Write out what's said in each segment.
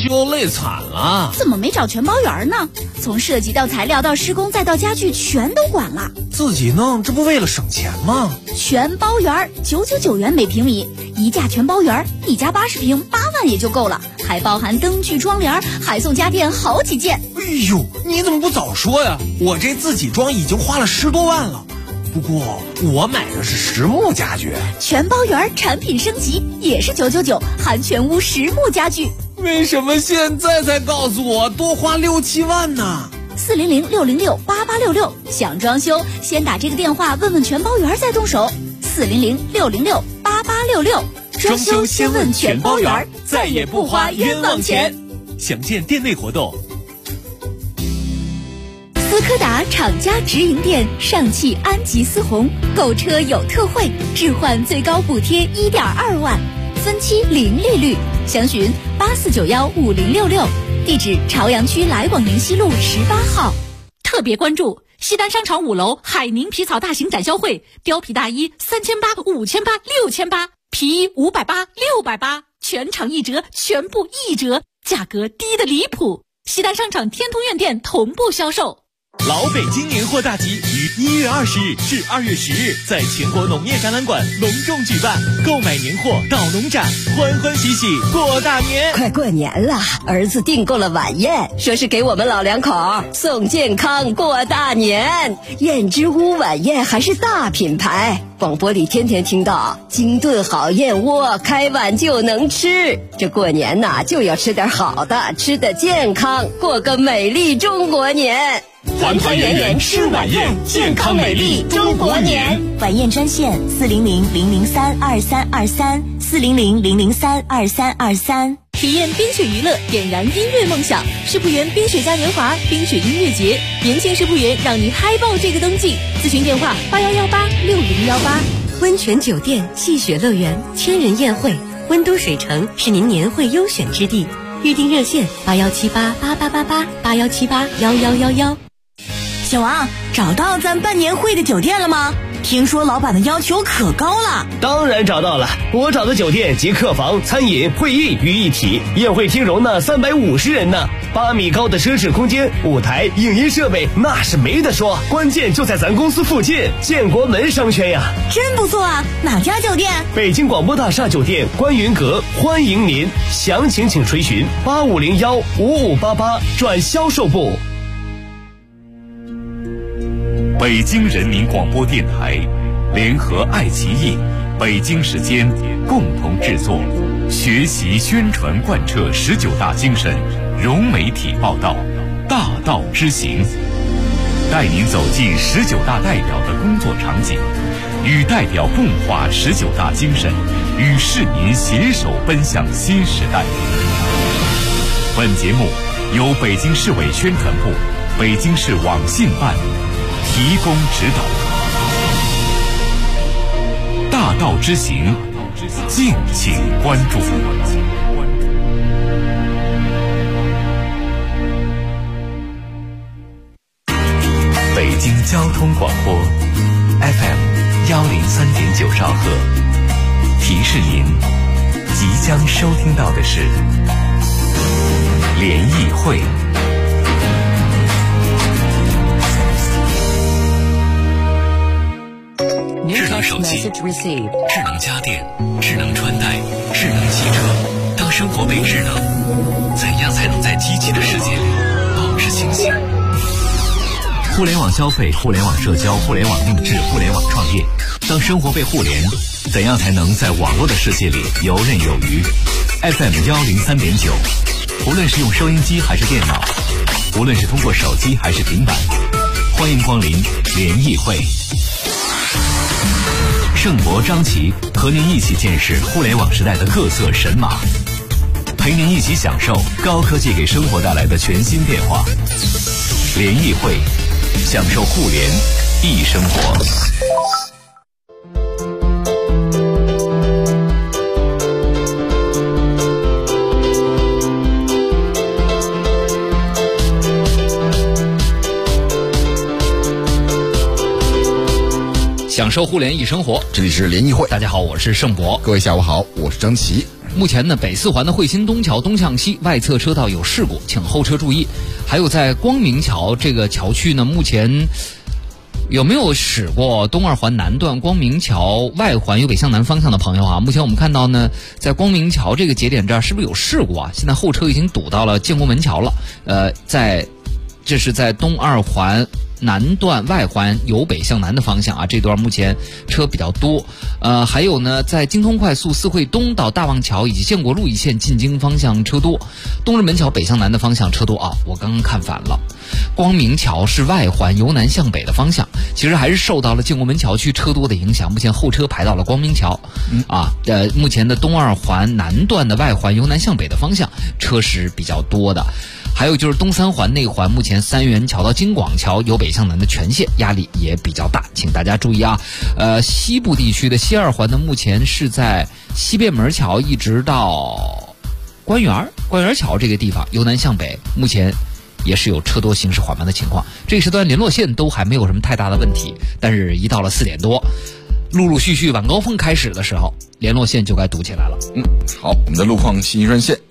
修累惨了。 怎么没找全包员呢？从设计到材料到施工再到家具全都管了。 自己弄，这不为了省钱吗？ 全包员999元每平米，一价全包员，一家80平8万也就够了，还包含灯具窗帘，还送家电好几件。 哎呦，你怎么不早说呀？我这自己装已经花了10多万了。不过我买的是实木家具， 全包员产品升级也是999，含全屋实木家具。 为什么现在才告诉我多花6、7万呢 ？400-606-8866，想装修先打这个电话问问全包员再动手。400-606-8866， 装修先问全包员，再也不花冤枉钱。详见店内活动。 斯柯达厂家直营店上汽安吉思宏，购车有特惠，置换最高补贴1.2万，分期零利率，详询84915066，地址朝阳区来广宁西路18号。 特别关注西单商场5楼海宁皮草大型展销会，貂皮大衣3800、5800、6800，皮衣580、680，全场1折，全部1折，价格低得离谱。西单商场天通苑店同步销售。 老北京年货大集于1月20日至2月10日在全国农业展览馆隆重举办，购买年货到农展，欢欢喜喜过大年。 快过年了，儿子订购了晚宴，说是给我们老两口送健康过大年。燕之屋晚宴还是大品牌，广播里天天听到精炖好燕窝，开碗就能吃。这过年呐，就要吃点好的，吃得健康，过个美丽中国年。 团团圆圆吃晚宴，健康美丽中国年。 晚宴专线400-003-2323，400-003-2323。 体验冰雪娱乐，点燃音乐梦想。世博园冰雪嘉年华冰雪音乐节，年轻世博园让你嗨爆这个冬季。咨询电话81186018。 温泉酒店、戏雪乐园、千人宴会，温都水城是您年会优选之地。预订热线81788888，81781111。 小王，找到咱办年会的酒店了吗？听说老板的要求可高了。 当然找到了，我找的酒店集客房、餐饮、会议于一体，宴会厅容纳350人呢，8米高的奢侈空间，舞台、影音设备那是没得说，关键就在咱公司附近，建国门商圈呀。 真不错啊，哪家酒店？ 北京广播大厦酒店观云阁，欢迎您，详情请垂询8501-5588转销售部。 北京人民广播电台联合爱奇艺、北京时间共同制作，学习宣传贯彻19大精神，融媒体报道，大道之行，带您走进19大代表的工作场景，与代表共话19大精神，与市民携手奔向新时代。本节目由北京市委宣传部、北京市网信办提供指导。大道之行，敬请关注。北京交通广播 FM103.9兆赫，提示您即将收听到的是联谊会。智能手机、智能家电、智能穿戴、智能汽车，当生活被智能，怎样才能在机器的世界里保持清醒？互联网消费、互联网社交、互联网定制、互联网创业，当生活被互联，怎样才能在网络的世界里游刃有余？ FM103.9，无论是用收音机还是电脑，无论是通过手机还是平板，欢迎光临联谊会。盛博、张琪和您一起见识互联网时代的各色神马，陪您一起享受高科技给生活带来的全新变化。联谊会，享受互联易生活。 享受互联易生活。 这里是联谊会， 大家好，我是盛博。 各位下午好，我是张琪。 目前呢，北四环的汇鑫东桥东向西外侧车道有事故，请后车注意。还有在光明桥这个桥区呢，目前有没有驶过东二环南段光明桥外环由北向南方向的朋友啊？目前我们看到呢，在光明桥这个节点这儿是不是有事故啊？现在后车已经堵到了建国门桥了。这是在东二环南段外环由北向南的方向啊，这段目前车比较多。还有呢，在京通快速四惠东到大望桥以及建国路一线进京方向车多，东直门桥北向南的方向车多啊。我刚刚看反了，光明桥是外环由南向北的方向，其实还是受到了建国门桥区车多的影响，目前后车排到了光明桥。目前的东二环南段的外环由南向北的方向车是比较多的。还有就是东三环内环，目前三元桥到京广桥由北向南的全线压力也比较大，请大家注意啊。西部地区的西二环呢，目前是在西便门桥一直到官园桥这个地方由南向北，目前也是有车多行驶缓慢的情况。这一时段联络线都还没有什么太大的问题，但是一到了4点多，陆陆续续晚高峰开始的时候，联络线就该堵起来了。 好，我们的路况信息热线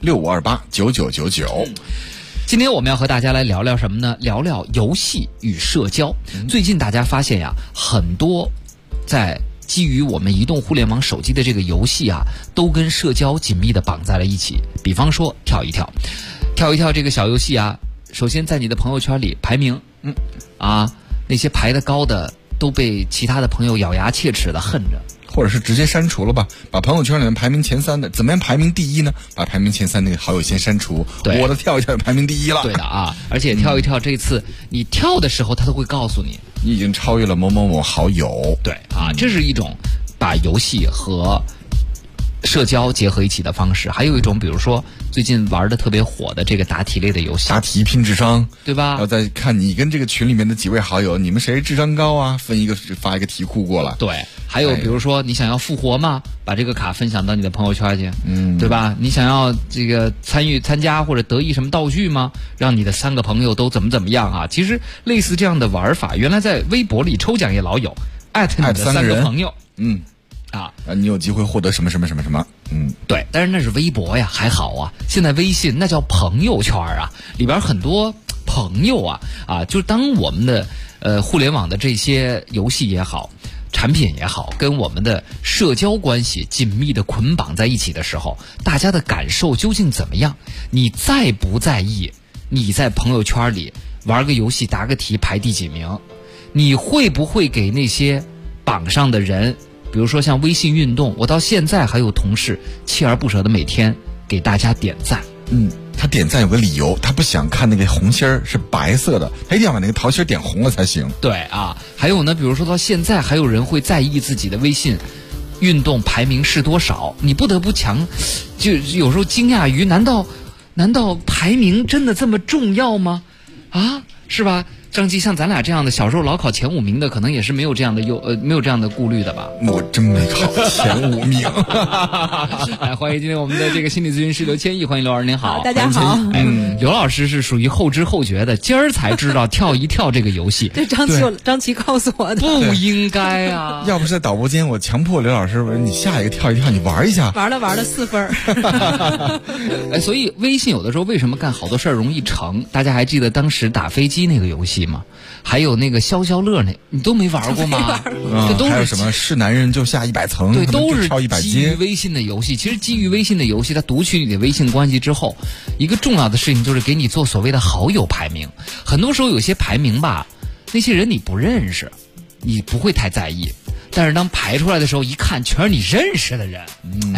65289999。 今天我们要和大家来聊聊什么呢？聊聊游戏与社交。最近大家发现呀，很多在基于我们移动互联网手机的这个游戏啊，都跟社交紧密的绑在了一起。比方说跳一跳这个小游戏啊，首先在你的朋友圈里排名，那些排得高的都被其他的朋友咬牙切齿的恨着。 或者是直接删除了吧，把朋友圈里面排名前3的，怎么样排名第一呢？把排名前3那个好友先删除，我的跳一跳排名第一了。 对的啊，而且跳一跳这次你跳的时候，他都会告诉你， 你已经超越了某某某好友。 对啊，这是一种把游戏和社交结合一起的方式。还有一种，比如说最近玩的特别火的这个答题类的游戏， 答题拼智商， 对吧？ 然后再看你跟这个群里面的几位好友，你们谁智商高啊？发一个题库过来。 对，还有比如说你想要复活嘛，把这个卡分享到你的朋友圈去，对吧？你想要这个参加或者得意什么道具吗？让你的3个朋友都怎么样啊？其实类似这样的玩法，原来在微博里抽奖也老有，艾特你的3个朋友， 你有机会获得什么什么什么什么， 对，但是那是微博呀，还好啊。现在微信那叫朋友圈啊，里边很多朋友啊，就是当我们的互联网的这些游戏也好，产品也好，跟我们的社交关系紧密的捆绑在一起的时候，大家的感受究竟怎么样？你在不在意你在朋友圈里玩个游戏答个题排第几名？你会不会给那些榜上的人，比如说像微信运动，我到现在还有同事锲而不舍的每天给大家点赞。 他点赞有个理由，他不想看那个红心儿是白色的，他一定要把那个桃心点红了才行。 对啊，还有呢，比如说到现在还有人会在意自己的微信运动排名是多少，你不得不就有时候惊讶于，难道排名真的这么重要吗？是吧？张基，像咱俩这样的小时候老考前5名的，可能也是没有这样的顾虑的吧？ 我真没考前5名。 来，欢迎今天我们的这个心理咨询师刘千亿，欢迎刘老师，您好。 大家好。 刘老师是属于后知后觉的，今儿才知道跳一跳这个游戏。 对，张琪告诉我的。 不应该啊！ 要不是在导播间，我强迫刘老师，我说你下一个跳一跳，你玩一下。 玩了4分。 所以微信有的时候为什么干好多事儿容易成？大家还记得当时打飞机那个游戏吗？还有那个消消乐，你都没玩过吗？这都是还有什么是男人就下100层， 对，都是跳100 基于微信的游戏。其实基于微信的游戏，它读取你的微信关系之后，一个重要的事情就是给你做所谓的好友排名。很多时候有些排名吧，那些人你不认识，你不会太在意，但是当排出来的时候，一看全是你认识的人，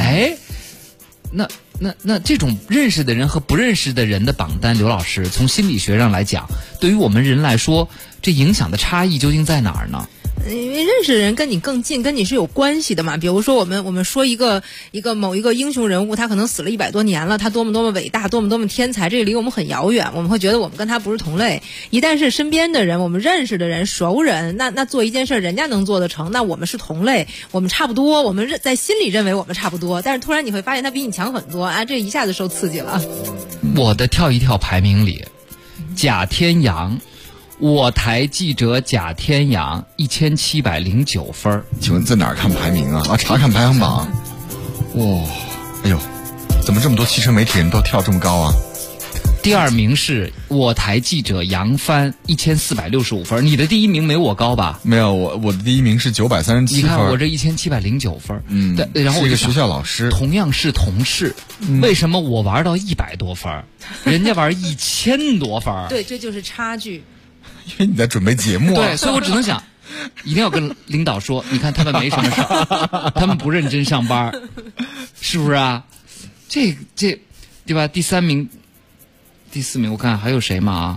那这种认识的人和不认识的人的榜单，刘老师从心理学上来讲，对于我们人来说，这影响的差异究竟在哪儿呢？ 因为认识的人跟你更近，跟你是有关系的嘛。比如说我们说某一个英雄人物，他可能死了100多年了，他多么伟大，多么天才，这个离我们很遥远，我们会觉得我们跟他不是同类。一旦是身边的人，我们认识的人、熟人，那做一件事人家能做得成，那我们是同类，我们差不多，我们在心里认为我们差不多，但是突然你会发现他比你强很多啊，这一下子受刺激了。 我的跳一跳排名里，贾天阳我台记者贾天阳1709分。 请问在哪儿看排名啊？查看排行榜。哇，哎呦，怎么这么多汽车媒体人都跳这么高啊？ 第二名是我台记者杨帆1465分。你的第一名没我高吧？ 没有，我的第一名是937分。 你看我这1709分。对，然后我是一个学校老师， 同样是同事，为什么我玩到100多分，人家玩1000多分？ 对，这就是差距。 因为你在准备节目。 对，所以我只能想，一定要跟领导说，你看他们没什么事儿，他们不认真上班，是不是啊？这对吧？第三名。第4名我看还有谁嘛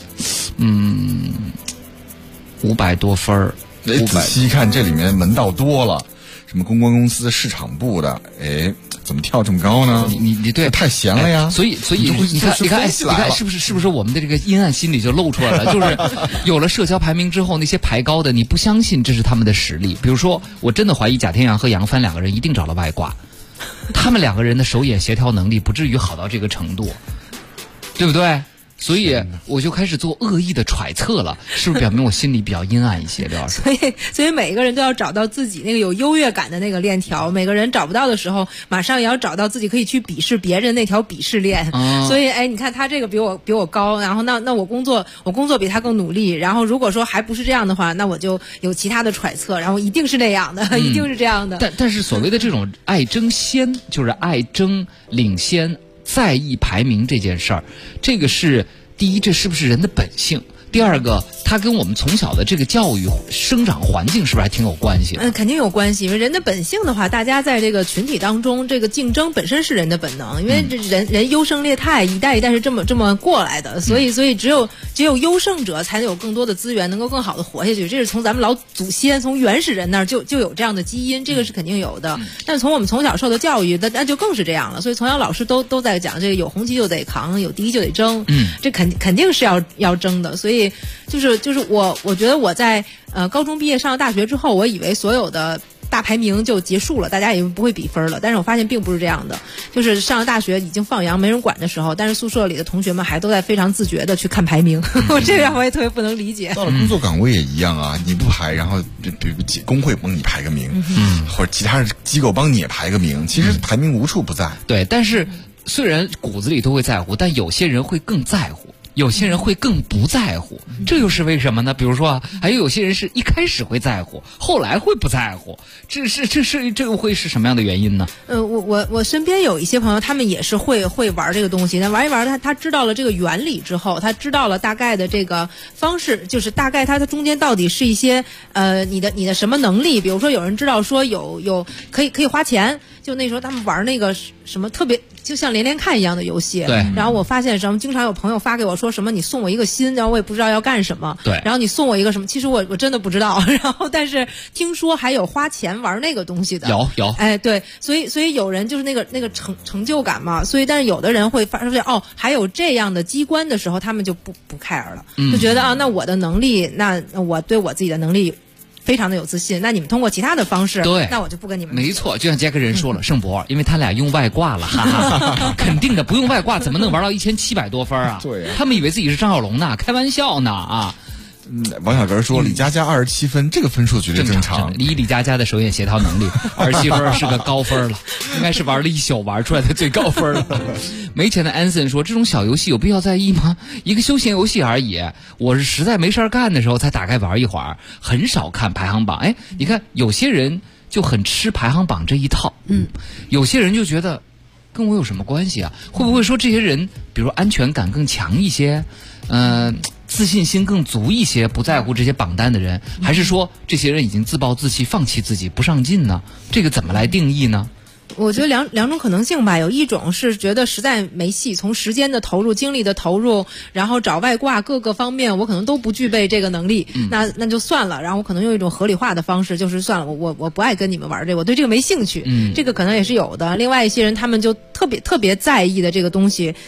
？500多分儿。 仔细一看，这里面门道多了，什么公关公司、市场部的，怎么跳这么高呢？ 你对， 太闲了呀。 所以你看，是不是我们的这个阴暗心理就露出来了？就是有了社交排名之后，那些排高的，你不相信这是他们的实力。比如说，我真的怀疑贾天阳和杨帆2个人一定找了外挂，他们2个人的手眼协调能力不至于好到这个程度。对不对？所以我就开始做恶意的揣测了，是不是表明我心里比较阴暗一些？刘老师， 所以每个人都要找到自己那个有优越感的那个链条。每个人找不到的时候，马上也要找到自己可以去鄙视别人那条鄙视链。所以，你看他这个比我高，然后那我工作比他更努力。然后如果说还不是这样的话，那我就有其他的揣测，然后一定是那样的，一定是这样的。 但是所谓的这种爱争先，就是爱争领先。在意排名这件事儿，这个是第一，这是不是人的本性？第二个，它跟我们从小的这个教育生长环境是不是还挺有关系的？ 肯定有关系。因为人的本性的话，大家在这个群体当中，这个竞争本身是人的本能。因为这人优胜劣汰，一代一代是这么过来的，所以只有优胜者才能有更多的资源，能够更好的活下去。这是从咱们老祖先，从原始人那儿就有这样的基因，这个是肯定有的。但是从我们从小受的教育，那就更是这样了。所以从小老师都在讲，这个有红旗就得扛，有第一就得争。这肯定是要争的。所以就是我觉得我在高中毕业上了大学之后，我以为所有的大排名就结束了，大家也不会比分了。但是我发现并不是这样的，就是上了大学已经放羊没人管的时候，但是宿舍里的同学们还都在非常自觉的去看排名。这个我也特别不能理解。 到了工作岗位也一样啊，你不排，然后比如工会帮你排个名，或者其他机构帮你也排个名，其实排名无处不在。 对，但是虽然骨子里都会在乎，但有些人会更在乎。有些人会更不在乎，这又是为什么呢？比如说还有些人是一开始会在乎，后来会不在乎，这个会是什么样的原因呢？ 我身边有一些朋友，他们也是会玩这个东西，但玩一玩他知道了这个原理之后，他知道了大概的这个方式，就是大概它中间到底是一些你的什么能力？比如说有人知道说有可以花钱，就那时候他们玩那个什么特别就像连连看一样的游戏。 对。 然后我发现什么，经常有朋友发给我说什么你送我一个心，然后我也不知道要干什么。 对。 然后你送我一个什么，其实我真的不知道。然后但是听说还有花钱玩那个东西的。 有。 对，所以有人就是那个成就感嘛。所以但是有的人会发现还有这样的机关的时候，他们就不 care 了，就觉得那我的能力，那我对我自己的能力非常的有自信，那你们通过其他的方式， 对， 那我就不跟你们。 没错，就像杰克人说了，盛博，因为他俩用外挂了，哈哈，肯定的，不用外挂怎么能玩到1700多分啊？ 对， 他们以为自己是张小龙呢，开玩笑呢啊！ 王小根说李佳佳27分，这个分数绝对正常。 以李佳佳的手眼协调能力，27分是个高分了，应该是玩了一宿玩出来的最高分了。没钱的安森说，这种小游戏有必要在意吗？一个休闲游戏而已，我是实在没事干的时候才打开玩一会儿，很少看排行榜。你看有些人就很吃排行榜这一套，有些人就觉得跟我有什么关系啊？会不会说这些人比如安全感更强一些，自信心更足一些，不在乎这些榜单的人，还是说这些人已经自暴自弃，放弃自己，不上进呢？这个怎么来定义呢？ 我觉得两种可能性吧，有一种是觉得实在没戏，从时间的投入、精力的投入，然后找外挂各个方面，我可能都不具备这个能力，那就算了。然后我可能用一种合理化的方式，就是算了，我不爱跟你们玩这个，我对这个没兴趣，这个可能也是有的。另外一些人他们就特别在意的这个东西。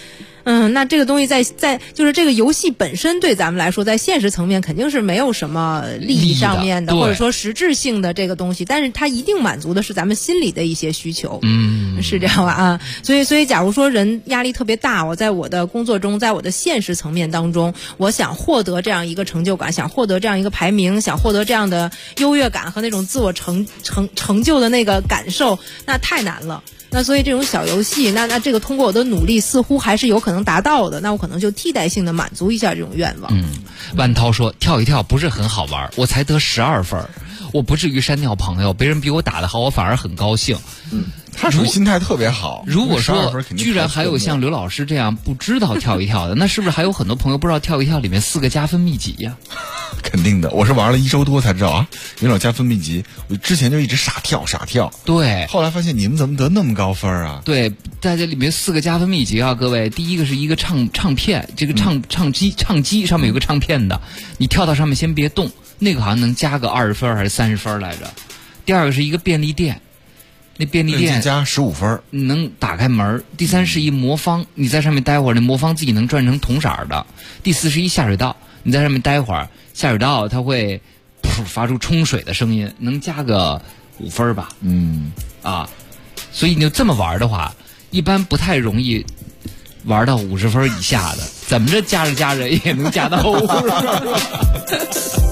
那这个东西在就是这个游戏本身对咱们来说，在现实层面肯定是没有什么利益上面的，或者说实质性的这个东西，但是它一定满足的是咱们心里的一些需求。是这样吧啊？所以假如说人压力特别大，我在我的工作中，在我的现实层面当中，我想获得这样一个成就感，想获得这样一个排名，想获得这样的优越感和那种自我成就的那个感受，那太难了。那所以这种小游戏，那这个通过我的努力似乎还是有可能达到的，那我可能就替代性的满足一下这种愿望。 万涛说跳一跳不是很好玩，我才得12分，我不至于删掉朋友，别人比我打得好，我反而很高兴。 他属于心态特别好。 如果说居然还有像刘老师这样不知道跳一跳的，那是不是还有很多朋友不知道跳一跳里面4个加分秘籍呀？ 肯定的，我是玩了1周多才知道啊，原来有加分秘籍。我之前就一直傻跳。 对， 后来发现你们怎么得那么高分啊？ 对，在这里面4个加分秘籍啊，各位，第一个是一个唱片，这个唱机上面有个唱片的，你跳到上面先别动，那个好像能加个20分还是30分来着。第二个是一个便利店。那便利店加15分， 能打开门。第3是一魔方，你在上面待会儿，那魔方自己能转成铜色的。第4是一下水道，你在上面待会儿，下水道它会发出冲水的声音，能加个5分吧。所以你就这么玩的话，一般不太容易玩到50分以下的，怎么着加着也能加到50分。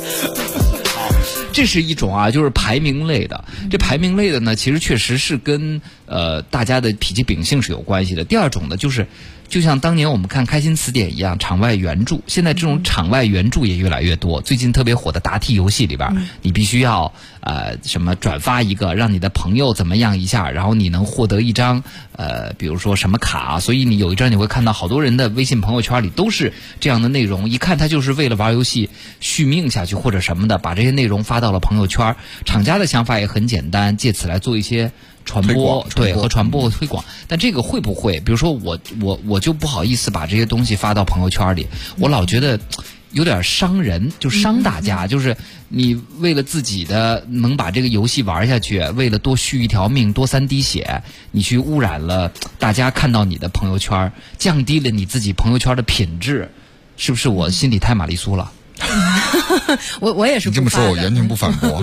这是一种啊，就是排名类的。这排名类的呢，其实确实是跟大家的脾气秉性是有关系的。第二种呢，就像当年我们看开心词典一样，场外援助。现在这种场外援助也越来越多。最近特别火的答题游戏里边，你必须要什么转发一个，让你的朋友怎么样一下，然后你能获得一张比如说什么卡。所以你有一张你会看到好多人的微信朋友圈里都是这样的内容，一看他就是为了玩游戏续命下去或者什么的，把这些内容发到了朋友圈。厂家的想法也很简单，借此来做一些传播，对，和传播和推广。但这个会不会，比如说我就不好意思把这些东西发到朋友圈里，我老觉得有点伤人，就伤大家。就是你为了自己的能把这个游戏玩下去，为了多续一条命，多3滴血，你去污染了大家看到你的朋友圈，降低了你自己朋友圈的品质，是不是我心里太玛丽苏了？ 我也是不你这么说，我完全不反驳。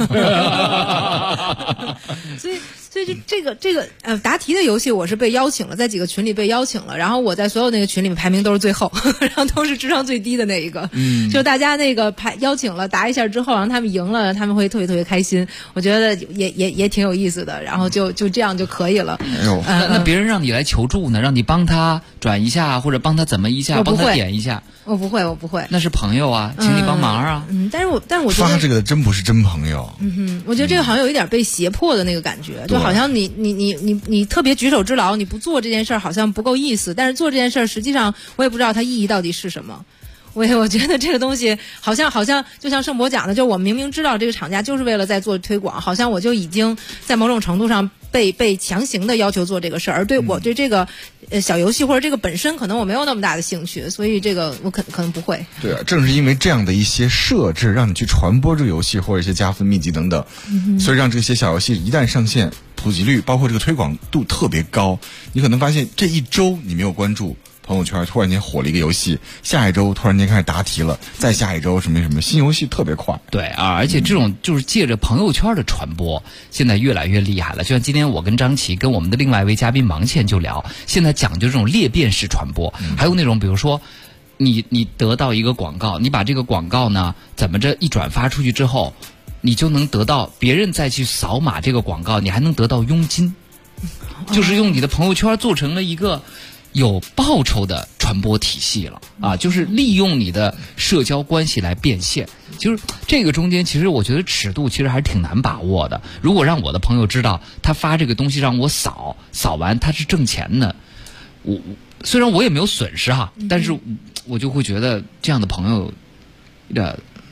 所以这个答题的游戏，我是被邀请了，在几个群里被邀请了，然后我在所有那个群里面排名都是最后，然后都是智商最低的那一个。就大家那个邀请了答一下之后，然后他们赢了，他们会特别特别开心，我觉得也挺有意思的，然后就这样就可以了。 那别人让你来求助呢，让你帮他转一下，或者帮他怎么一下，帮他点一下。 我不会。 那是朋友啊，请你帮忙啊。 但是我觉得发这个真不是真朋友。 我觉得这个好像有一点被胁迫的那个感觉，就好像你特别举手之劳，你不做这件事儿好像不够意思，但是做这件事儿实际上我也不知道它意义到底是什么。我觉得这个东西好像就像盛博讲的，就我明明知道这个厂家就是为了在做推广，好像我就已经在某种程度上被强行的要求做这个事儿，而对我对这个小游戏或者这个本身可能我没有那么大的兴趣，所以这个我可能不会。 对啊，正是因为这样的一些设置，让你去传播这个游戏或者一些加分秘籍等等，所以让这些小游戏一旦上线，普及率包括这个推广度特别高。你可能发现这一周你没有关注朋友圈，突然间火了一个游戏，下一周突然间开始答题了，再下一周什么新游戏特别快。 对啊，而且这种就是借着朋友圈的传播，现在越来越厉害了。就像今天我跟张琪跟我们的另外一位嘉宾王倩就聊，现在讲究这种裂变式传播，还有那种比如说你得到一个广告，你把这个广告呢怎么着一转发出去之后，你就能得到别人再去扫码这个广告，你还能得到佣金，就是用你的朋友圈做成了一个有报酬的传播体系了啊，就是利用你的社交关系来变现。就是这个中间其实我觉得尺度其实还是挺难把握的。如果让我的朋友知道他发这个东西让我扫完他是挣钱的，我虽然我也没有损失哈，但是我就会觉得这样的朋友有点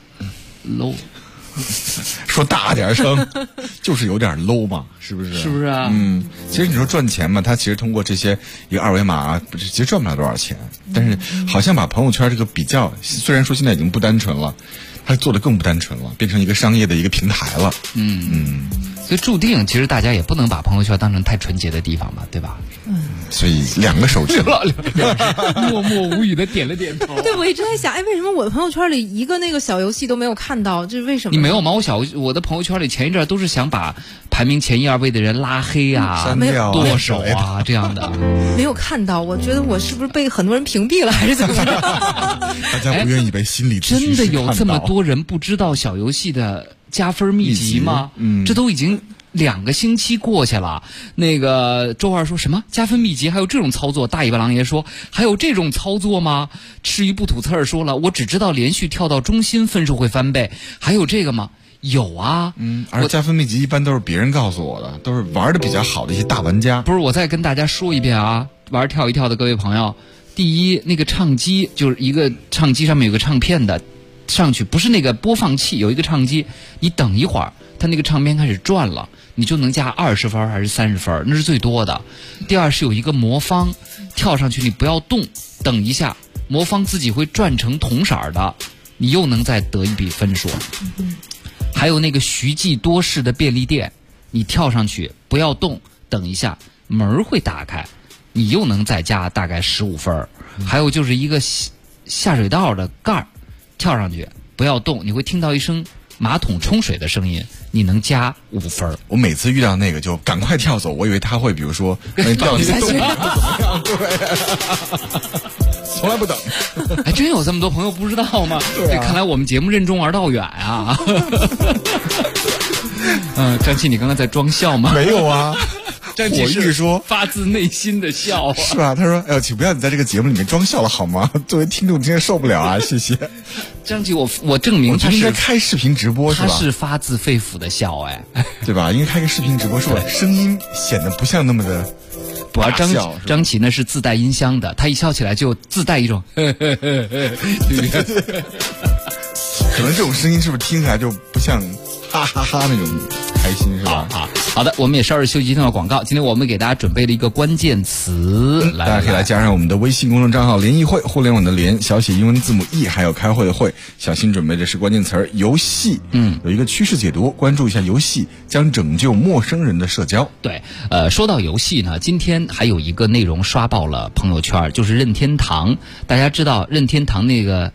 low。 说大点声，就是有点 low 嘛，是不是？ 是不是啊？ 其实你说赚钱嘛，他其实通过这些一个二维码，其实赚不了多少钱。但是好像把朋友圈这个比较，虽然说现在已经不单纯了， 它做的更不单纯了，变成一个商业的一个平台了。 所以注定，其实大家也不能把朋友圈当成太纯洁的地方嘛，对吧？ 所以2个手指默默无语的点了点头。 对，我一直在想，为什么我的朋友圈里一个那个小游戏都没有看到？这是为什么？ 你没有吗？我的朋友圈里前一阵都是想把排名前1、2位的人拉黑啊、 删掉、 剁手啊这样的。 没有看到，我觉得我是不是被很多人屏蔽了，还是怎么着？ 大家不愿意被心理咨询师真的有这么多人不知道小游戏的加分秘籍吗？这都已经2个星期过去了。那个周二说什么加分秘籍还有这种操作？大尾巴狼爷说还有这种操作吗？吃鱼不吐刺儿说了，我只知道连续跳到中心分数会翻倍，还有这个吗？有啊， 而加分秘籍一般都是别人告诉我的，都是玩的比较好的一些大玩家。 不是，我再跟大家说一遍啊，玩跳一跳的各位朋友，第一，那个唱机就是一个唱机上面有个唱片的，上去不是那个播放器，有一个唱机，你等一会儿，它那个唱片开始转了，你就能加20分还是30分，那是最多的。第二是有一个魔方，跳上去你不要动，等一下，魔方自己会转成铜色的，你又能再得一笔分数。还有那个徐记多士的便利店，你跳上去不要动，等一下门会打开，你又能再加大概15分。还有就是一个下水道的盖儿，跳上去不要动，你会听到一声马桶冲水的声音，你能加5分。 我每次遇到那个就赶快跳走，我以为他会比如说让你跳下去怎么样，对，从来不等。 还真有这么多朋友不知道吗？对，看来我们节目任重而道远啊。张琪，你刚刚在装笑吗？ 没有啊。 张琪是说发自内心的笑， 是吧？他说：“哎呦，请不要你在这个节目里面装笑了好吗？作为听众今天受不了啊，谢谢。” 张琪，我证明他是应该开视频直播是吧？ 他是发自肺腑的笑，哎， 对吧？因为开个视频直播，是吧？声音显得不像那么的。 不，张琪呢是自带音箱的，他一笑起来就自带一种，可能这种声音是不是听起来就不像哈哈哈那种开心是吧？ 好的，我们也稍事休息一段广告。今天我们给大家准备了一个关键词， 大家可以来加上我们的微信公众账号“联谊会”，互联网的联，小写英文字母 E， 还有开会的会。小新准备的是关键词游戏，有一个趋势解读，关注一下游戏将拯救陌生人的社交。 对，说到游戏呢，今天还有一个内容刷爆了朋友圈，就是任天堂。大家知道任天堂那个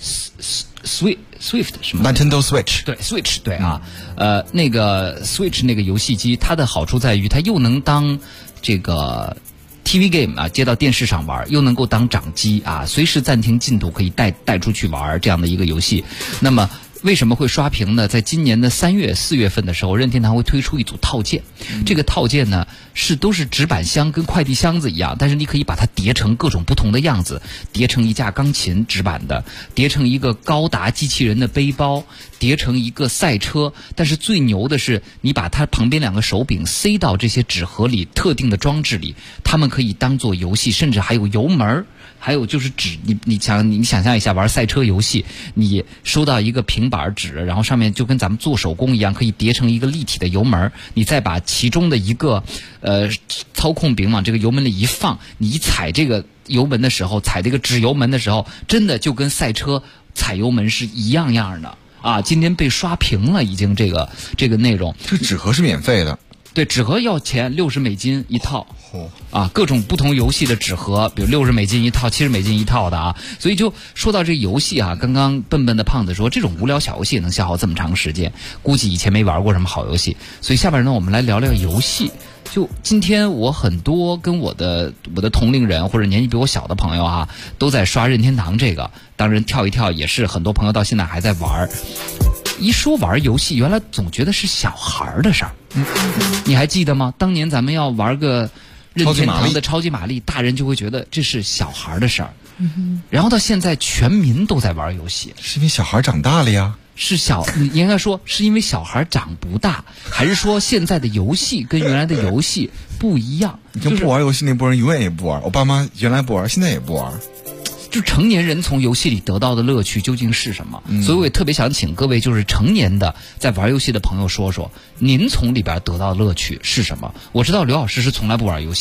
Swift 是吗 ？Nintendo Switch 对 Switch 对啊，那个 Switch 那个游戏机，它的好处在于它又能当这个 TV game 啊，接到电视上玩，又能够当掌机啊，随时暂停进度可以带出去玩这样的一个游戏。那么为什么会刷屏呢？在今年的3月、4月份的时候，任天堂会推出一组套件。这个套件呢都是纸板箱，跟快递箱子一样，但是你可以把它叠成各种不同的样子，叠成一架钢琴纸板的，叠成一个高达机器人的背包，叠成一个赛车。但是最牛的是，你把它旁边2个手柄塞到这些纸盒里特定的装置里，它们可以当做游戏，甚至还有油门。还有就是纸，你想象一下玩赛车游戏，你收到一个平板纸，然后上面就跟咱们做手工一样，可以叠成一个立体的油门，你再把其中的一个操控柄往这个油门里一放，你一踩这个油门的时候，踩这个纸油门的时候，真的就跟赛车踩油门是一样样的啊！今天被刷屏了，已经这个内容。 这纸盒是免费的。 对，纸盒要钱，$60一套，啊，各种不同游戏的纸盒，比如$60一套、$70一套的啊。所以就说到这游戏啊，刚刚笨笨的胖子说，这种无聊小游戏能消耗这么长时间，估计以前没玩过什么好游戏。所以下边呢，我们来聊聊游戏。就今天我很多跟我的同龄人或者年纪比我小的朋友啊，都在刷任天堂这个，当然跳一跳也是很多朋友到现在还在玩。一说玩游戏，原来总觉得是小孩的事儿。你还记得吗？当年咱们要玩个任天堂的超级玛丽，大人就会觉得这是小孩的事儿。然后到现在，全民都在玩游戏， 是因为小孩长大了呀？ 你应该说是因为小孩长不大，还是说现在的游戏跟原来的游戏不一样？ 你跟不玩游戏那波人永远也不玩，我爸妈原来不玩，现在也不玩。 就成年人从游戏里得到的乐趣究竟是什么？所以我也特别想请各位就是成年的在玩游戏的朋友说说，您从里边得到的乐趣是什么？我知道刘老师是从来不玩游戏的。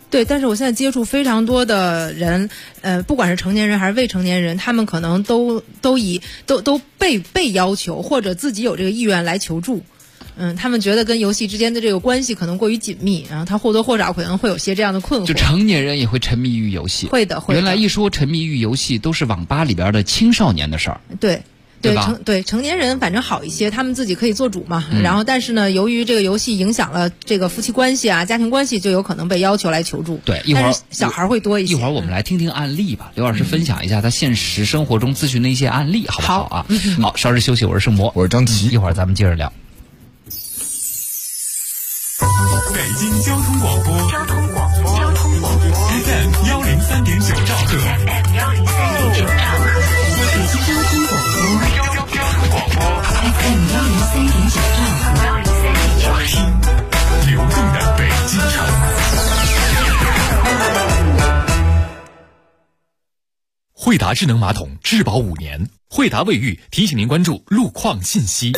对，但是我现在接触非常多的人，不管是成年人还是未成年人，他们可能都被要求或者自己有这个意愿来求助。他们觉得跟游戏之间的这个关系可能过于紧密，然后他或多或少可能会有些这样的困惑。 就成年人也会沉迷于游戏？ 会的。 原来一说沉迷于游戏都是网吧里边的青少年的事儿。 对，成年人反正好一些，他们自己可以做主嘛。然后，但是呢，由于这个游戏影响了这个夫妻关系啊、家庭关系，就有可能被要求来求助。 对，一会儿小孩会多一些。 一会儿我们来听听案例吧，刘老师分享一下他现实生活中咨询的一些案例，好不好啊？好，稍事休息，我是盛博， 我是张琪， 一会儿咱们接着聊。 北京交通广播FM 103.9兆赫，北京交通广播 FM 103.9兆赫，听流动的北京城。惠达智能马桶质保5年，惠达卫浴提醒您关注路况信息。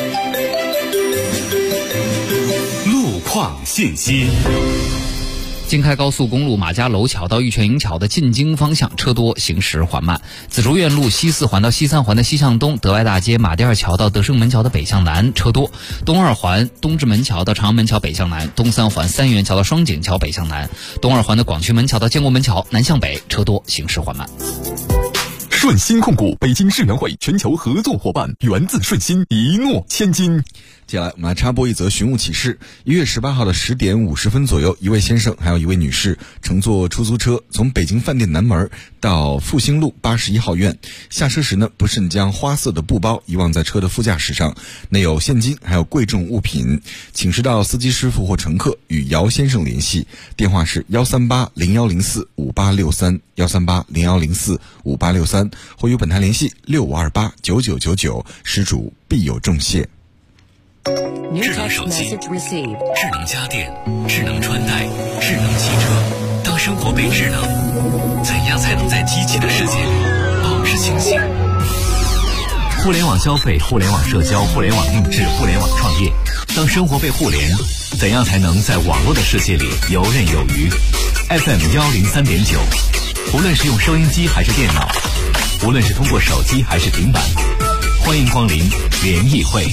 况信息。 京开高速公路马家楼桥到玉泉营桥的进京方向车多，行驶缓慢。紫竹院路西4环到西3环的西向东，德外大街马甸桥到德胜门桥的北向南车多。东2环东直门桥到长安门桥北向南，东3环三元桥到双井桥北向南，东2环的广渠门桥到建国门桥南向北车多，行驶缓慢。 顺鑫控股北京智能会全球合作伙伴，源自顺鑫，一诺千金。 接下来我们来插播一则寻物启事。1月18号的10点50分左右，一位先生还有一位女士乘坐出租车从北京饭店南门到复兴路81号院，下车时呢，不慎将花色的布包遗忘在车的副驾驶上，内有现金还有贵重物品，请示到司机师傅或乘客与姚先生联系，电话是13801045863，13801045863，或与本台联系65289999，失主必有重谢。 智能手机、智能家电、智能穿戴、智能汽车，当生活被智能，怎样才能在机器的世界里保持清醒？互联网消费、互联网社交、互联网定制、互联网创业，当生活被互联，怎样才能在网络的世界里游刃有余？ FM 103.9，无论是用收音机还是电脑，无论是通过手机还是平板，欢迎光临联谊会。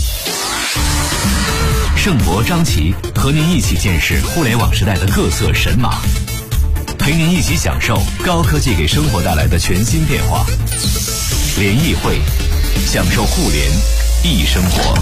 盛博、张琪和您一起见识互联网时代的各色神马，陪您一起享受高科技给生活带来的全新变化。联谊会，享受互联易生活。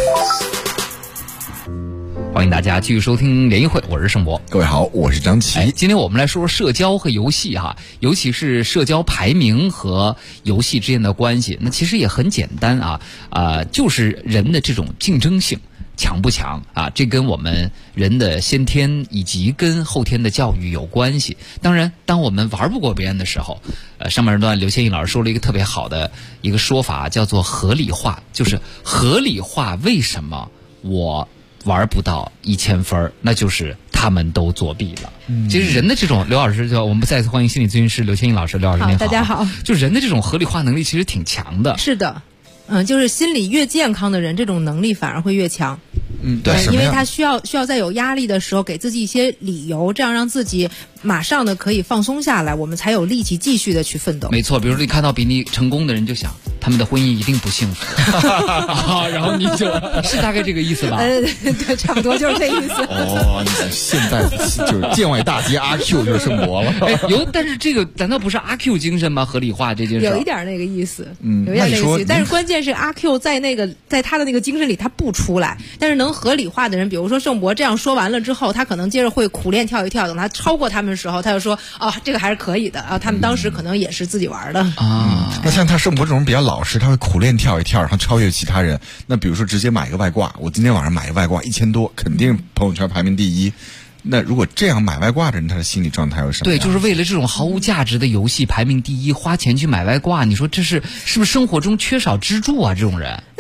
欢迎大家继续收听联谊会，我是盛博。 各位好，我是张琪。 今天我们来说说社交和游戏哈，尤其是社交排名和游戏之间的关系。那其实也很简单就是人的这种竞争性。强不强啊？这跟我们人的先天以及跟后天的教育有关系。当然，当我们玩不过别人的时候，上半段刘千毅老师说了一个特别好的一个说法，叫做合理化，就是合理化为什么我玩不到1000分，那就是他们都作弊了。其实人的这种，刘老师我们再次欢迎心理咨询师刘千毅老师。刘老师您好， 大家好。 就人的这种合理化能力其实挺强的。 是的。就是心理越健康的人，这种能力反而会越强。 对， 因为他需要在有压力的时候给自己一些理由，这样让自己马上的可以放松下来，我们才有力气继续的去奋斗。 没错，比如说你看到比你成功的人，就想他们的婚姻一定不幸福，然后你就是大概这个意思吧？ 对，差不多就是这意思。 哦，现在就是见外大街阿 Q 就是盛博了。 但是这个难道不是阿 Q 精神吗？合理化这件事有一点那个意思，有一点那个意思。但是关键是阿 Q 在他的那个精神里他不出来，但是能合理化的人，比如说盛博这样说完了之后，他可能接着会苦练跳一跳，等他超过他们的时候，他就说这个还是可以的啊。他们当时可能也是自己玩的啊。那像他盛博这种比较老实，他会苦练跳一跳，然后超越其他人。那比如说直接买一个外挂，我今天晚上买一个外挂1000多，肯定朋友圈排名第一。那如果这样买外挂的人，他的心理状态有什么？ 对，就是为了这种毫无价值的游戏排名第一，花钱去买外挂，你说这是不是生活中缺少支柱啊？这种人，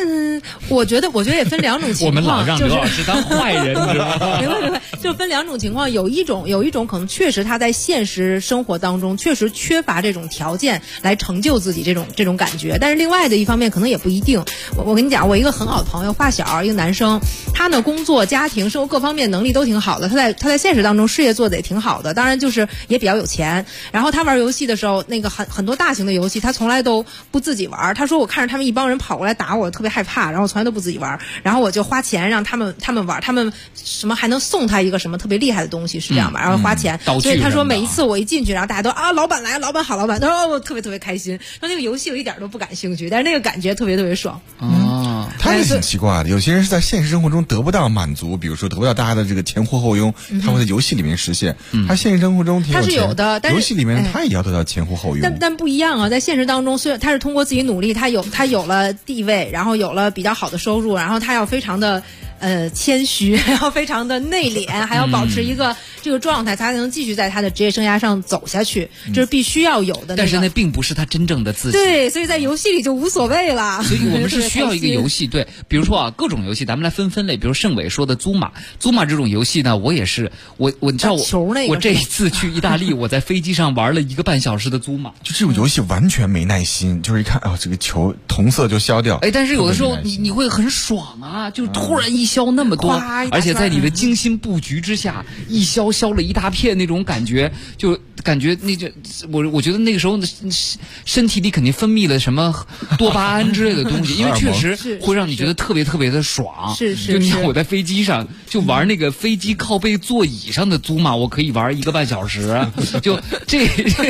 我觉得也分两种情况。 我们老让刘老师当坏人，知道吗？ 明白，就分两种情况。有一种可能确实他在现实生活当中确实缺乏这种条件来成就自己这种感觉，但是另外的一方面可能也不一定。我跟你讲，我一个很好的朋友，发小，一个男生，他呢工作、家庭、生活各方面能力都挺好的，他在现实当中事业做得也挺好的，当然就是也比较有钱。然后他玩游戏的时候，那个很多大型的游戏，他从来都不自己玩。他说我看着他们一帮人跑过来打我，特别害怕，然后从来都不自己玩。然后我就花钱让他们玩，他们什么还能送他一个什么特别厉害的东西，是这样吧？然后花钱，所以他说每一次我一进去，然后大家都老板来，老板好，老板，然后我特别特别开心。然后那个游戏我一点都不感兴趣，但是那个感觉特别特别爽。 他也挺奇怪的，有些人是在现实生活中得不到满足，比如说得不到大家的这个前呼后拥，他会在游戏里面实现。他现实生活中他是有的，但是游戏里面他也要得到前呼后拥。 但不一样啊，在现实当中，虽然他是通过自己努力，他有了地位，然后有了比较好的收入，然后他要非常的谦虚，还要非常的内敛，还要保持一个这个状态，才能继续在他的职业生涯上走下去，这是必须要有的。 但是那并不是他真正的自己。 对，所以在游戏里就无所谓了。 所以我们是需要一个游戏，对，比如说啊，各种游戏，咱们来分类。比如盛伟说的祖玛这种游戏呢，我也是，我你知道我这一次去意大利，我在飞机上玩了1个半小时的祖玛。 就这种游戏完全没耐心，就是一看这个球同色就消掉。 但是有的时候你会很爽啊，就突然一消那么多，而且在你的精心布局之下，一消了一大片那种感觉，就感觉我觉得那个时候身体里肯定分泌了什么多巴胺之类的东西，因为确实会让你觉得特别特别的爽。就你看我在飞机上就玩那个飞机靠背座椅上的祖玛，我可以玩1个半小时。就这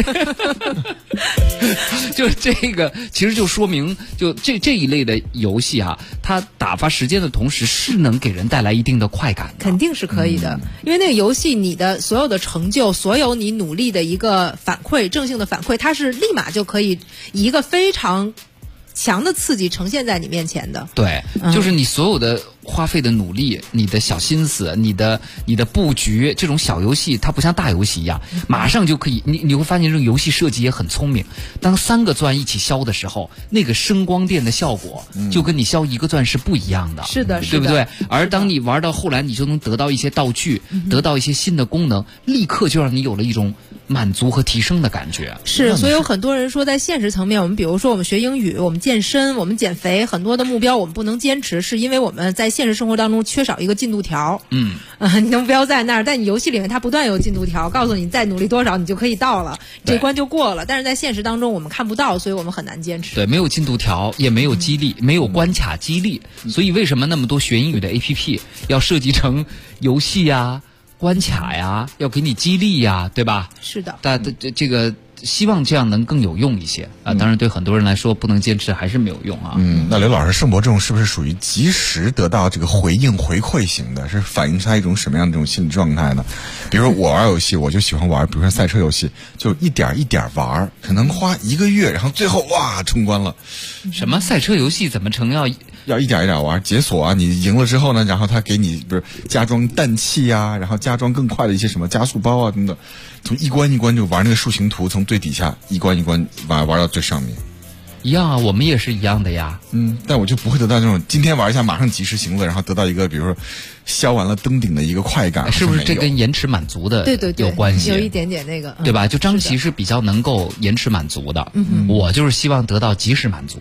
个其实就说明，就这一类的游戏啊，它打发时间的同时是能给人带来一定的快感的， 肯定是可以的。因为那个游戏你的所有的成就，所有你努力的一个反馈，正性的反馈，它是立马就可以以一个非常强的刺激呈现在你面前的。 对，就是你所有的花费的努力，你的小心思，你的布局，这种小游戏它不像大游戏一样，马上就可以。你会发现这种游戏设计也很聪明。当3个钻一起消的时候，那个声光电的效果就跟你消1个钻是不一样的。 是的， 对不对？而当你玩到后来，你就能得到一些道具，得到一些新的功能，立刻就让你有了一种满足和提升的感觉。 是，所以有很多人说，在现实层面，我们比如说我们学英语，我们健身，我们减肥，很多的目标我们不能坚持，是因为我们在现实生活当中缺少一个进度条。你的目标在那儿，在你游戏里面它不断有进度条，告诉你再努力多少你就可以到了，这关就过了。但是在现实当中我们看不到，所以我们很难坚持。 对，没有进度条，也没有激励，没有关卡激励。所以为什么那么多学英语的 APP 要设计成游戏呀、关卡呀，要给你激励呀，对吧？ 是的。 这个希望这样能更有用一些啊。当然，对很多人来说，不能坚持还是没有用啊。 那刘老师，盛博这种是不是属于及时得到这个回馈型的？是反映出他一种什么样的这种心理状态呢？比如说我玩游戏，我就喜欢玩，比如说赛车游戏，就一点一点玩，可能花1个月，然后最后哇冲关了。 什么赛车游戏怎么成要一点一点玩，解锁啊！你赢了之后呢，然后他给你不是加装氮气啊，然后加装更快的一些什么加速包啊等等，从一关一关就玩那个树形图，从最底下一关一关玩到最上面。 一样啊，我们也是一样的呀。 但我就不会得到这种今天玩一下马上及时行乐，然后得到一个比如说消完了登顶的一个快感。 是不是这跟延迟满足的对有关系？ 有一点点那个， 对吧？就张琪是比较能够延迟满足的，我就是希望得到及时满足。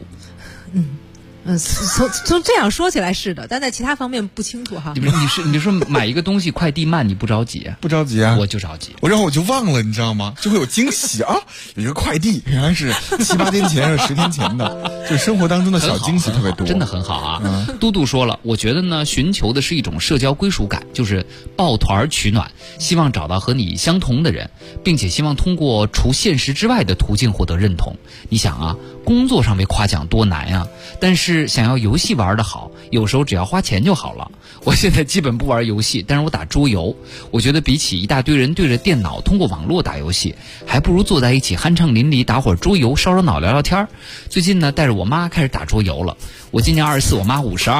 从这样说起来是的，但在其他方面不清楚哈。 你说买一个东西快递慢，你不着急？ 不着急啊， 我就着急。 然后我就忘了，你知道吗？就会有惊喜啊！有一个快递，原来是7、8天前、10天前的，就生活当中的小惊喜特别多， 真的很好啊。嘟嘟说了，我觉得呢，寻求的是一种社交归属感，就是抱团取暖，希望找到和你相同的人，并且希望通过除现实之外的途径获得认同。你想啊，工作上被夸奖多难啊，但是想要游戏玩得好，有时候只要花钱就好了。我现在基本不玩游戏，但是我打桌游。我觉得比起一大堆人对着电脑通过网络打游戏，还不如坐在一起酣畅淋漓打会儿桌游，烧脑聊聊天。最近呢，带着我妈开始打桌游了。我今年24，我妈52了。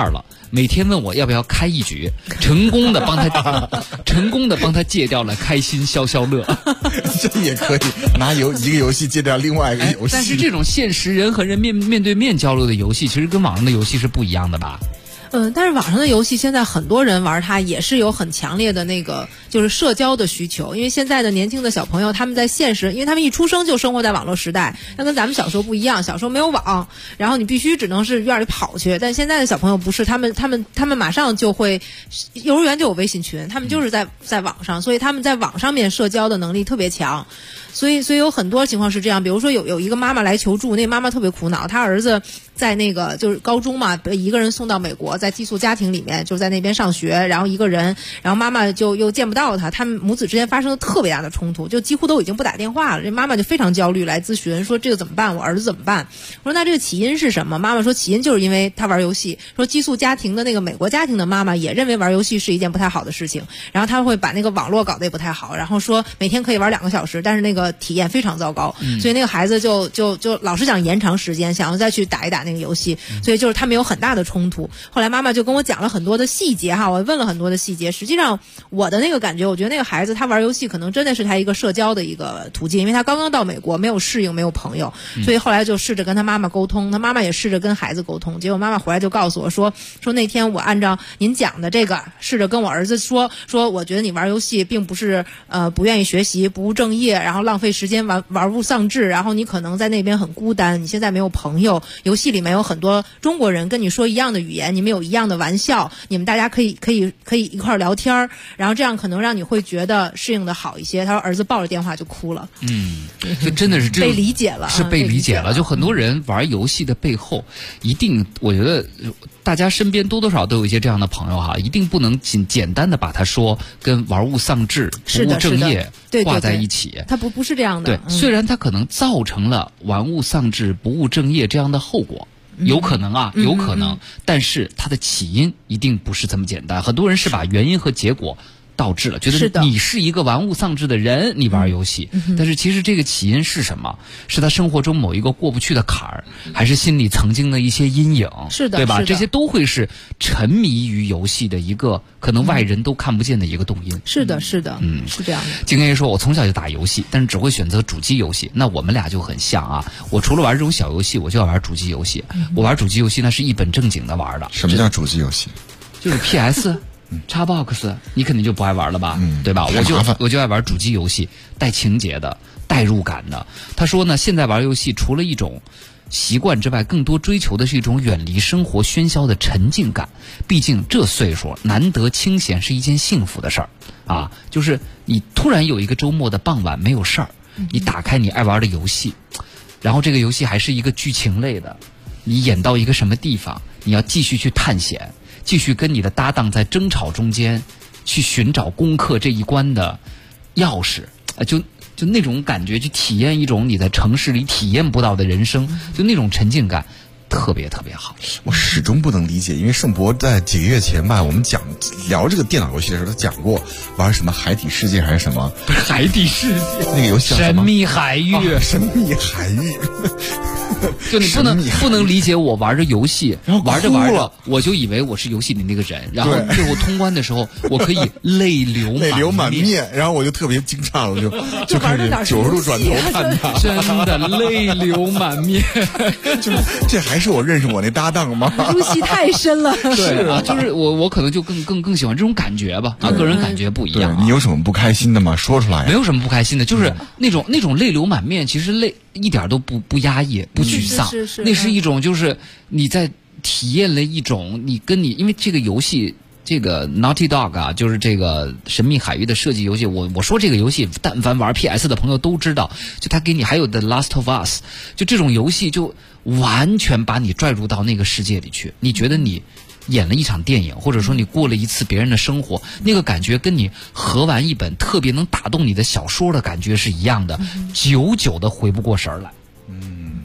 每天问我要不要开一局，成功的帮他戒掉了开心消消乐。 这也可以拿一个游戏戒掉另外一个游戏。 但是这种现实人和人面对面交流的游戏，其实跟网上的游戏是不一样的吧？ 但是网上的游戏现在很多人玩它也是有很强烈的那个就是社交的需求，因为现在的年轻的小朋友他们在现实，因为他们一出生就生活在网络时代，那跟咱们小时候不一样，小时候没有网，然后你必须只能是院里跑去，但现在的小朋友不是，他们马上就会幼儿园就有微信群，他们就是在网上，所以他们在网上面社交的能力特别强。所以有很多情况是这样，比如说有一个妈妈来求助，那妈妈特别苦恼，她儿子在那个就是高中嘛，一个人送到美国，在寄宿家庭里面就在那边上学，然后一个人，然后妈妈就又见不到他，他们母子之间发生了特别大的冲突，就几乎都已经不打电话了。这妈妈就非常焦虑来咨询，说这个怎么办？我儿子怎么办？我说那这个起因是什么？妈妈说起因就是因为他玩游戏，说寄宿家庭的那个美国家庭的妈妈也认为玩游戏是一件不太好的事情，然后他会把那个网络搞得也不太好，然后说每天可以玩2个小时，但是那个体验非常糟糕，所以那个孩子就老是想延长时间，想要再去打一打那个游戏，所以就是他们有很大的冲突。后来妈妈就跟我讲了很多的细节哈，我问了很多的细节。实际上我的那个感觉，我觉得那个孩子他玩游戏可能真的是他一个社交的一个途径，因为他刚刚到美国没有适应，没有朋友，所以后来就试着跟他妈妈沟通，他妈妈也试着跟孩子沟通，结果妈妈回来就告诉我说那天我按照您讲的这个试着跟我儿子说我觉得你玩游戏并不是不愿意学习，不务正业，然后浪费时间玩物丧志，然后你可能在那边很孤单，你现在没有朋友，游戏里面有很多中国人跟你说一样的语言，你们有一样的玩笑，你们大家可以一块聊天，然后这样可能让你会觉得适应的好一些。他说儿子抱着电话就哭了， 就真的是被理解了， 是被理解了。就很多人玩游戏的背后，一定我觉得大家身边多多少都有一些这样的朋友哈，一定不能简单的把他说跟玩物丧志、不务正业挂在一起。 他不是这样的。 对，虽然他可能造成了玩物丧志、不务正业这样的后果。有可能啊，有可能，但是它的起因一定不是这么简单。很多人是把原因和结果倒置了，觉得你是一个玩物丧志的人，你玩游戏，但是其实这个起因是什么？是他生活中某一个过不去的坎儿，还是心里曾经的一些阴影？ 是的， 对吧？这些都会是沉迷于游戏的一个可能外人都看不见的一个动因。 是的，是的，是这样的。 金哥爷说，我从小就打游戏，但是只会选择主机游戏。那我们俩就很像啊！我除了玩这种小游戏，我就要玩主机游戏。我玩主机游戏那是一本正经的玩的。 什么叫主机游戏？ 就是 PS。Xbox 你肯定就不爱玩了吧，对吧？我就爱玩主机游戏，带情节的、代入感的。他说呢，现在玩游戏除了一种习惯之外，更多追求的是一种远离生活喧嚣的沉浸感。毕竟这岁数难得清闲是一件幸福的事儿啊！就是你突然有一个周末的傍晚没有事儿，你打开你爱玩的游戏，然后这个游戏还是一个剧情类的，你演到一个什么地方，你要继续去探险。继续跟你的搭档在争吵中间去寻找攻克这一关的钥匙，就那种感觉，去体验一种你在城市里体验不到的人生，就那种沉浸感特别特别好。 我始终不能理解，因为盛博在几个月前吧，我们聊这个电脑游戏的时候，他讲过玩什么海底世界还是什么？ 不是海底世界， 那个游戏叫什么？ 神秘海域， 神秘海域。 就你不能理解我玩着游戏，玩着我就以为我是游戏里那个人，然后最后通关的时候，我可以泪流满面， 然后我就特别惊诧了，就开始90度转头看他， 真的泪流满面。 就是这还是我认识我那搭档吗？ 入戏太深了。 对啊，就是我可能就更喜欢这种感觉吧，个人感觉不一样。 你有什么不开心的吗？说出来。 没有什么不开心的，就是那种泪流满面，其实泪一点都不压抑，不沮丧，那是一种就是你在体验了一种因为这个游戏，这个 Naughty Dog 啊，就是这个神秘海域的设计游戏，我说这个游戏，但凡玩 PS 的朋友都知道，就他给你还有 The Last of Us， 就这种游戏就完全把你拽入到那个世界里去，你觉得你演了一场电影，或者说你过了一次别人的生活，那个感觉跟你合完一本特别能打动你的小说的感觉是一样的，久久的回不过神来。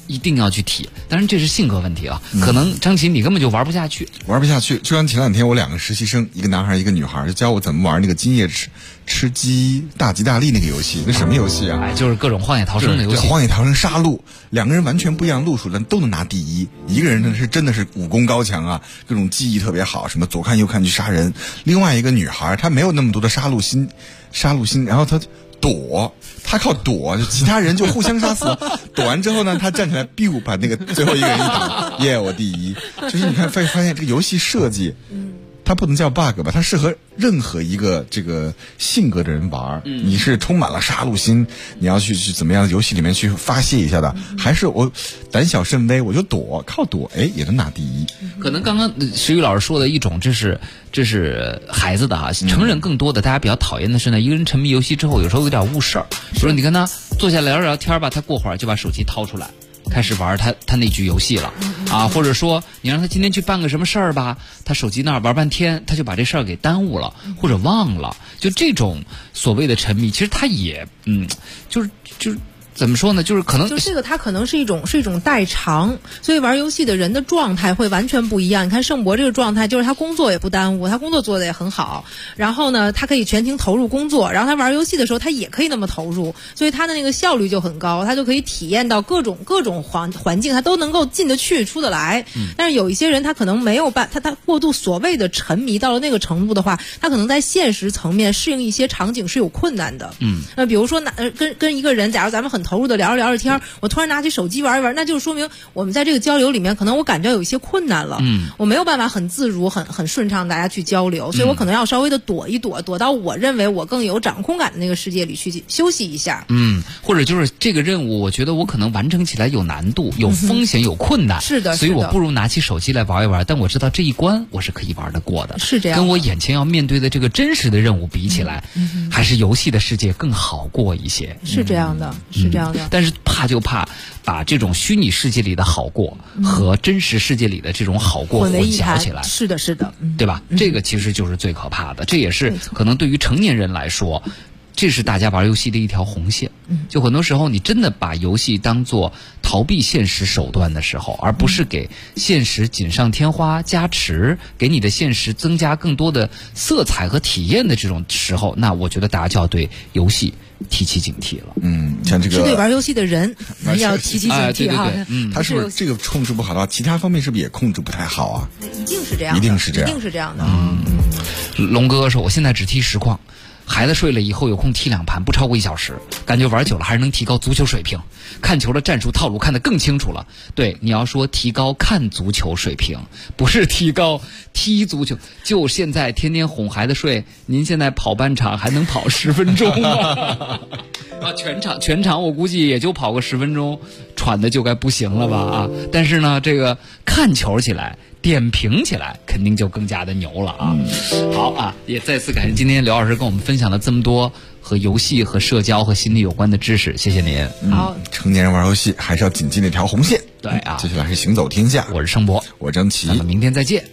一定要去体。当然这是性格问题啊，可能张琪你根本就玩不下去。 就像前2天我2个实习生，一个男孩一个女孩，就教我怎么玩那个今夜吃鸡大吉大利那个游戏。那什么游戏啊？ 就是各种荒野逃生的游戏。 荒野逃生杀戮，2个人完全不一样路数，但都能拿第一。一个人呢是真的是武功高强啊，各种技艺特别好，什么左看右看去杀人。另外一个女孩她没有那么多的杀戮心，然后她他靠躲，就其他人就互相杀死。躲完之后呢，他站起来 biu 把那个最后一个人一打，我第一。就是你看发现这个游戏设计，它不能叫 bug 吧，它适合任何一个这个性格的人玩。你是充满了杀戮心，你要去怎么样游戏里面去发泄一下的，还是我胆小慎微，我就靠躲，也能拿第一。 可能刚刚石宇老师说的一种，这是孩子的哈，成人更多的大家比较讨厌的是呢，一个人沉迷游戏之后，有时候有点误事儿。比如说你跟他坐下来聊天吧，他过会儿就把手机掏出来，开始玩他那局游戏了啊，或者说你让他今天去办个什么事儿吧，他手机那儿玩半天，他就把这事儿给耽误了或者忘了。就这种所谓的沉迷，其实他也就是怎么说呢？就是可能就这个，它可能是一种代偿，所以玩游戏的人的状态会完全不一样。你看盛博这个状态，就是他工作也不耽误，他工作做得也很好，然后呢，他可以全情投入工作，然后他玩游戏的时候，他也可以那么投入，所以他的那个效率就很高，他就可以体验到各种环境，他都能够进得去出得来。但是有一些人，他可能没有他过度所谓的沉迷到了那个程度的话，他可能在现实层面适应一些场景是有困难的。那比如说跟一个人，假如咱们很投入的聊着天，我突然拿起手机玩一玩，那就说明我们在这个交流里面，可能我感觉有一些困难了。我没有办法很自如、很顺畅大家去交流，所以我可能要稍微的躲一躲，躲到我认为我更有掌控感的那个世界里去休息一下。 或者就是这个任务，我觉得我可能完成起来有难度、有风险、有困难。 是的， 所以我不如拿起手机来玩一玩。但我知道这一关我是可以玩得过的。 是这样。 跟我眼前要面对的这个真实的任务比起来，还是游戏的世界更好过一些。 是这样的，是这样的。 但是怕把这种虚拟世界里的好过和真实世界里的这种好过混淆起来。 是的，是的， 对吧？这个其实就是最可怕的，这也是可能对于成年人来说，这是大家玩游戏的一条红线。就很多时候你真的把游戏当作逃避现实手段的时候，而不是给现实锦上添花加持，给你的现实增加更多的色彩和体验的这种时候，那我觉得大家就要对游戏提起警惕了。 像这个是对玩游戏的人要提起警惕哈。 他是不是这个控制不好的话，其他方面是不是也控制不太好啊？ 一定是这样的。 龙哥说，我现在只踢实况，孩子睡了以后有空踢2盘，不超过1小时，感觉玩久了还是能提高足球水平，看球的战术套路看得更清楚了。对，你要说提高看足球水平，不是提高踢足球。就现在天天哄孩子睡，您现在跑半场还能跑10分钟吗？全场我估计也就跑个10分钟，喘的就该不行了吧啊！但是呢，这个看球起来，点评起来，肯定就更加的牛了啊！好啊，也再次感谢今天刘老师跟我们分享了这么多和游戏、和社交、和心理有关的知识，谢谢您。 好， 成年人玩游戏还是要谨记那条红线。 对啊， 接下来是行走天下， 我是盛博， 我张琪， 咱们明天再见。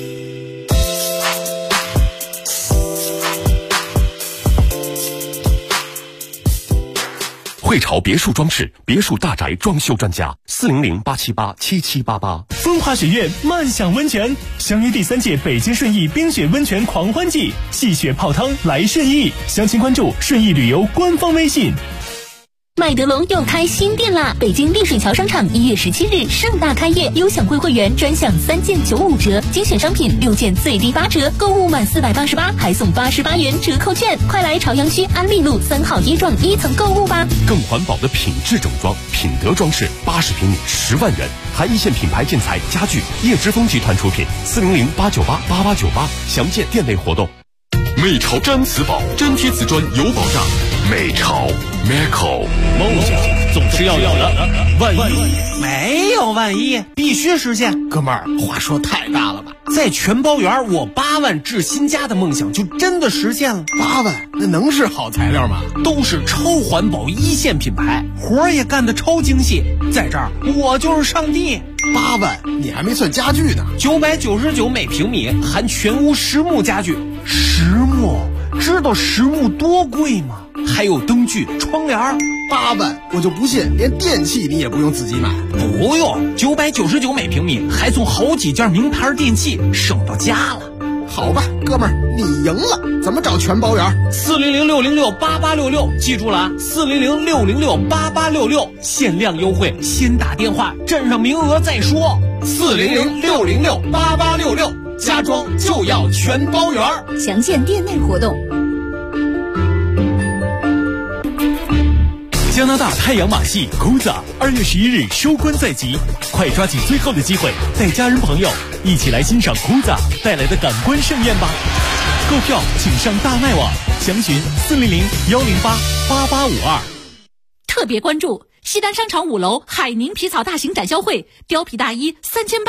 汇潮别墅装饰，别墅大宅装修专家，400-878-7788。 风华学院漫享温泉，相约第3届北京顺义冰雪温泉狂欢季，戏雪泡汤来顺义，详情关注顺义旅游官方微信。 麦德龙又开新店啦！北京丽水桥商场1月17日盛大开业，优享会员专享3件95折，精选商品6件最低8折，购物满488还送88元折扣券，快来朝阳区安利路3号1幢1层购物吧！ 更环保的品质整装，品德装饰80平米10万元，还一线品牌建材家具，叶之峰集团出品，400-898-8898，详见店内活动。 美潮毡瓷宝，粘贴瓷砖有保障。美潮 Meco， 梦想总是要有的，万一没有万一，必须实现。哥们儿，话说太大了吧？在全包园，我8万置新家的梦想就真的实现了。 8万，那能是好材料吗？ 都是超环保1线品牌，活儿也干得超精细。在这儿，我就是上帝。 8万，你还没算家具呢。 999每平米，含全屋实木家具。实木，知道实木多贵吗？还有灯具、窗帘。 8万，我就不信连电器你也不用自己买。 不用，999每平米，还送好几件名牌电器，省到家了。 好吧，哥们儿，你赢了。怎么找全包圆 ？400-606-8866，记住了啊，400-606-8866，限量优惠，先打电话，占上名额再说。400-606-8866，家装就要全包圆。 详见店内活动。 加拿大太阳马戏 Kuza 2月11日收官在即，快抓紧最后的机会，带家人朋友一起来欣赏 Kuza 带来的感官盛宴吧！购票请上大麦网，详询400-108-8852。 特别关注西单商场5楼海宁皮草大型展销会，貂皮大衣3800